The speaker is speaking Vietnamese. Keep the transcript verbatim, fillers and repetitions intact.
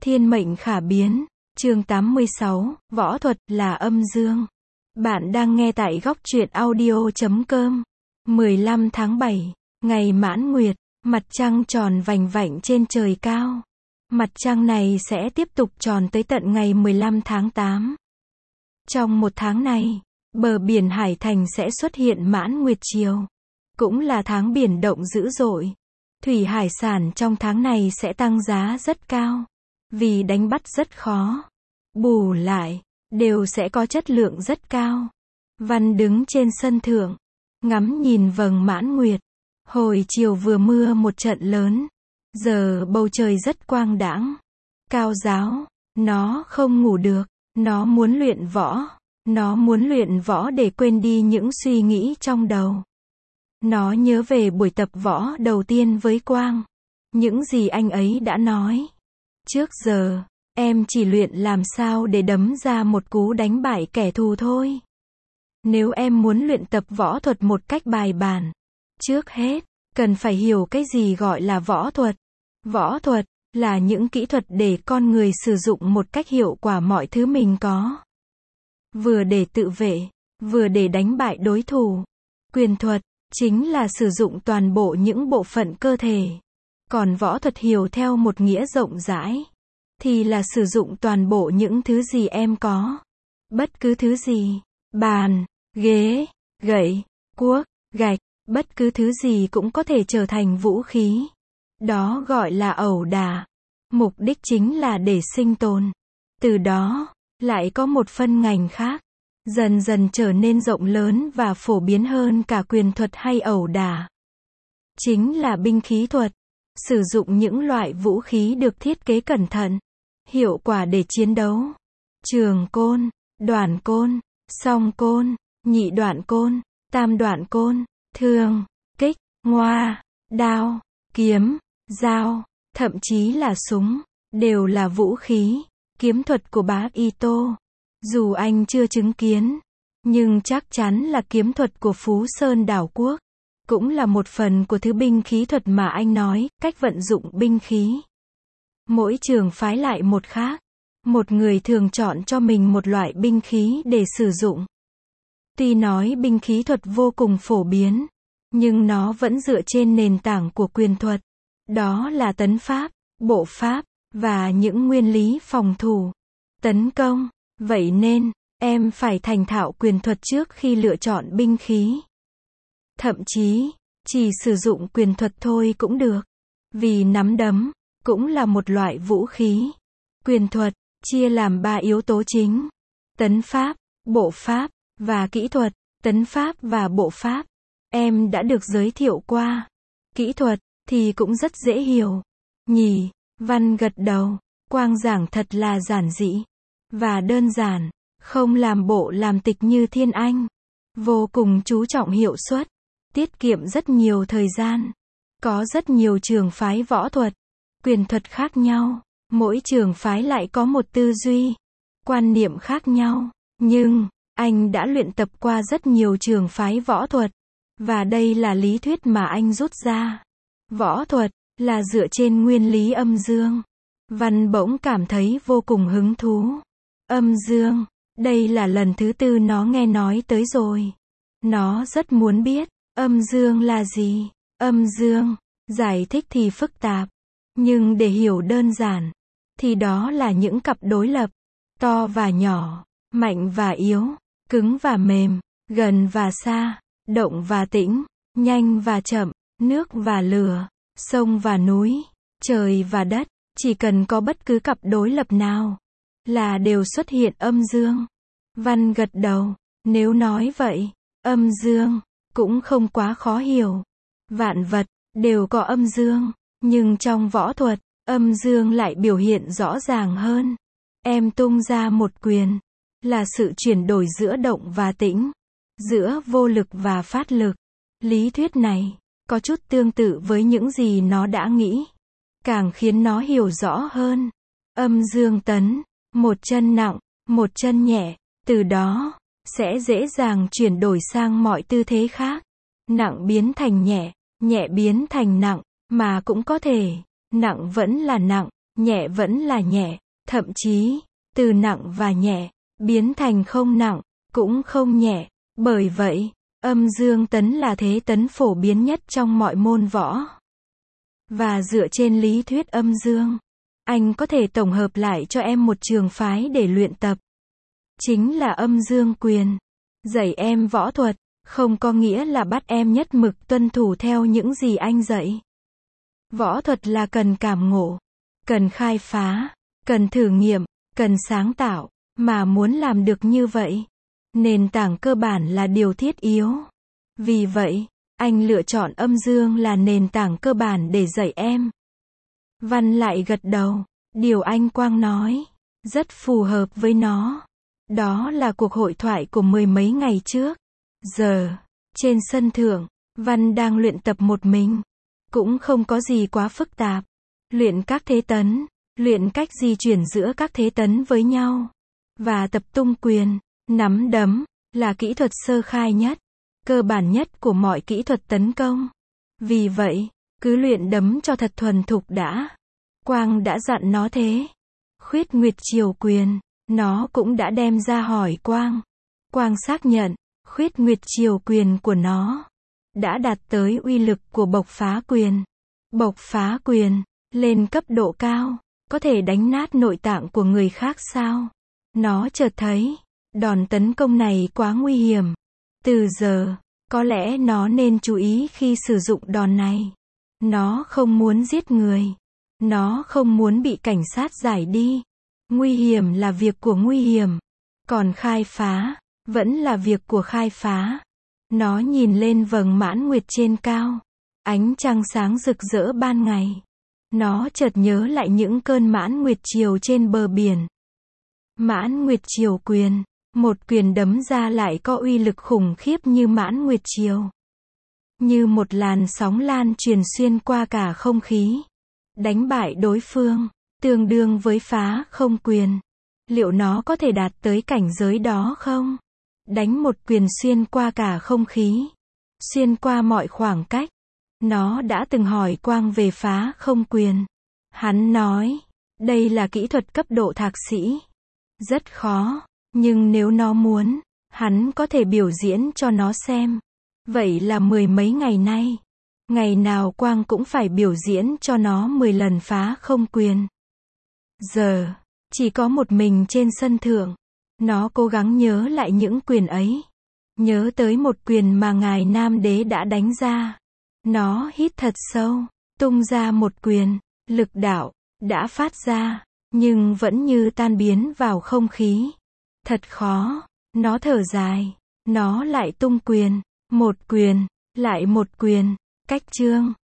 Thiên mệnh khả biến. Chương tám mươi sáu, võ thuật là âm dương. Bạn đang nghe tại góc truyện audio chấm com. mười lăm tháng bảy, ngày mãn nguyệt, mặt trăng tròn vành vạnh trên trời cao. Mặt trăng này sẽ tiếp tục tròn tới tận ngày mười lăm tháng tám. Trong một tháng này, bờ biển Hải Thành sẽ xuất hiện mãn nguyệt chiều. Cũng là tháng biển động dữ dội. Thủy hải sản trong tháng này sẽ tăng giá rất cao. Vì đánh bắt rất khó. Bù lại, đều sẽ có chất lượng rất cao. Văn đứng trên sân thượng, ngắm nhìn vầng mãn nguyệt. Hồi chiều vừa mưa một trận lớn. Giờ bầu trời rất quang đãng. Cao giáo, nó không ngủ được. Nó muốn luyện võ. Nó muốn luyện võ để quên đi những suy nghĩ trong đầu. Nó nhớ về buổi tập võ đầu tiên với Quang. Những gì anh ấy đã nói. Trước giờ, em chỉ luyện làm sao để đấm ra một cú đánh bại kẻ thù thôi. Nếu em muốn luyện tập võ thuật một cách bài bản, trước hết, cần phải hiểu cái gì gọi là võ thuật. Võ thuật là những kỹ thuật để con người sử dụng một cách hiệu quả mọi thứ mình có. Vừa để tự vệ, vừa để đánh bại đối thủ. Quyền thuật chính là sử dụng toàn bộ những bộ phận cơ thể. Còn võ thuật hiểu theo một nghĩa rộng rãi, thì là sử dụng toàn bộ những thứ gì em có. Bất cứ thứ gì, bàn, ghế, gậy, cuốc, gạch, bất cứ thứ gì cũng có thể trở thành vũ khí. Đó gọi là ẩu đả. Mục đích chính là để sinh tồn. Từ đó, lại có một phân ngành khác, dần dần trở nên rộng lớn và phổ biến hơn cả quyền thuật hay ẩu đả. Chính là binh khí thuật. Sử dụng những loại vũ khí được thiết kế cẩn thận, hiệu quả để chiến đấu. Trường côn, đoạn côn, song côn, nhị đoạn côn, tam đoạn côn, thương, kích, ngoa, đao, kiếm, dao, thậm chí là súng, đều là vũ khí. Kiếm thuật của bá Ito, dù anh chưa chứng kiến, nhưng chắc chắn là kiếm thuật của Phú Sơn đảo quốc. Cũng là một phần của thứ binh khí thuật mà anh nói, cách vận dụng binh khí. Mỗi trường phái lại một khác. Một người thường chọn cho mình một loại binh khí để sử dụng. Tuy nói binh khí thuật vô cùng phổ biến, nhưng nó vẫn dựa trên nền tảng của quyền thuật. Đó là tấn pháp, bộ pháp, và những nguyên lý phòng thủ, tấn công. Vậy nên, em phải thành thạo quyền thuật trước khi lựa chọn binh khí. Thậm chí, chỉ sử dụng quyền thuật thôi cũng được. Vì nắm đấm, cũng là một loại vũ khí. Quyền thuật, chia làm ba yếu tố chính. Tấn pháp, bộ pháp, và kỹ thuật. Tấn pháp và bộ pháp, em đã được giới thiệu qua. Kỹ thuật, thì cũng rất dễ hiểu. Nhỉ, Văn gật đầu. Quang giảng thật là giản dị. Và đơn giản, không làm bộ làm tịch như Thiên Anh. Vô cùng chú trọng hiệu suất. Tiết kiệm rất nhiều thời gian. Có rất nhiều trường phái võ thuật, quyền thuật khác nhau. Mỗi trường phái lại có một tư duy, quan niệm khác nhau. Nhưng, anh đã luyện tập qua rất nhiều trường phái võ thuật. Và đây là lý thuyết mà anh rút ra. Võ thuật, là dựa trên nguyên lý âm dương. Văn bỗng cảm thấy vô cùng hứng thú. Âm dương, đây là lần thứ tư nó nghe nói tới rồi. Nó rất muốn biết. Âm dương là gì? Âm dương, giải thích thì phức tạp. Nhưng để hiểu đơn giản, thì đó là những cặp đối lập. To và nhỏ, mạnh và yếu, cứng và mềm, gần và xa, động và tĩnh, nhanh và chậm, nước và lửa, sông và núi, trời và đất. Chỉ cần có bất cứ cặp đối lập nào, là đều xuất hiện âm dương. Văn gật đầu. Nếu nói vậy, âm dương cũng không quá khó hiểu. Vạn vật đều có âm dương, nhưng trong võ thuật, âm dương lại biểu hiện rõ ràng hơn. Em tung ra một quyền, là sự chuyển đổi giữa động và tĩnh, giữa vô lực và phát lực. Lý thuyết này có chút tương tự với những gì nó đã nghĩ, càng khiến nó hiểu rõ hơn. Âm dương tấn, một chân nặng, một chân nhẹ, từ đó sẽ dễ dàng chuyển đổi sang mọi tư thế khác. Nặng biến thành nhẹ, nhẹ biến thành nặng, mà cũng có thể, nặng vẫn là nặng, nhẹ vẫn là nhẹ, thậm chí, từ nặng và nhẹ, biến thành không nặng, cũng không nhẹ. Bởi vậy, âm dương tấn là thế tấn phổ biến nhất trong mọi môn võ. Và dựa trên lý thuyết âm dương, anh có thể tổng hợp lại cho em một trường phái để luyện tập. Chính là âm dương quyền. Dạy em võ thuật, không có nghĩa là bắt em nhất mực tuân thủ theo những gì anh dạy. Võ thuật là cần cảm ngộ, cần khai phá, cần thử nghiệm, cần sáng tạo, mà muốn làm được như vậy, nền tảng cơ bản là điều thiết yếu. Vì vậy, anh lựa chọn âm dương là nền tảng cơ bản để dạy em. Văn lại gật đầu, điều anh Quang nói, rất phù hợp với nó. Đó là cuộc hội thoại của mười mấy ngày trước. Giờ, trên sân thượng, Văn đang luyện tập một mình. Cũng không có gì quá phức tạp. Luyện các thế tấn, luyện cách di chuyển giữa các thế tấn với nhau. Và tập tung quyền, nắm đấm, là kỹ thuật sơ khai nhất, cơ bản nhất của mọi kỹ thuật tấn công. Vì vậy, cứ luyện đấm cho thật thuần thục đã. Quang đã dặn nó thế. Khuyết Nguyệt Triều Quyền, nó cũng đã đem ra hỏi Quang. Quang xác nhận, Khuyết Nguyệt Triều Quyền của nó đã đạt tới uy lực của Bộc Phá Quyền. Bộc Phá Quyền, lên cấp độ cao, có thể đánh nát nội tạng của người khác sao? Nó chợt thấy, đòn tấn công này quá nguy hiểm. Từ giờ, có lẽ nó nên chú ý khi sử dụng đòn này. Nó không muốn giết người. Nó không muốn bị cảnh sát giải đi. Nguy hiểm là việc của nguy hiểm. Còn khai phá, vẫn là việc của khai phá. Nó nhìn lên vầng mãn nguyệt trên cao. Ánh trăng sáng rực rỡ ban ngày. Nó chợt nhớ lại những cơn mãn nguyệt chiều trên bờ biển. Mãn nguyệt chiều quyền, một quyền đấm ra lại có uy lực khủng khiếp như mãn nguyệt chiều. Như một làn sóng lan truyền xuyên qua cả không khí. Đánh bại đối phương, tương đương với phá không quyền. Liệu nó có thể đạt tới cảnh giới đó không? Đánh một quyền xuyên qua cả không khí. Xuyên qua mọi khoảng cách. Nó đã từng hỏi Quang về phá không quyền. Hắn nói, đây là kỹ thuật cấp độ thạc sĩ. Rất khó, nhưng nếu nó muốn, hắn có thể biểu diễn cho nó xem. Vậy là mười mấy ngày nay, ngày nào Quang cũng phải biểu diễn cho nó mười lần phá không quyền. Giờ, chỉ có một mình trên sân thượng, nó cố gắng nhớ lại những quyền ấy. Nhớ tới một quyền mà Ngài Nam Đế đã đánh ra. Nó hít thật sâu, tung ra một quyền, lực đạo đã phát ra, nhưng vẫn như tan biến vào không khí. Thật khó, nó thở dài, nó lại tung quyền, một quyền, lại một quyền, cách chương.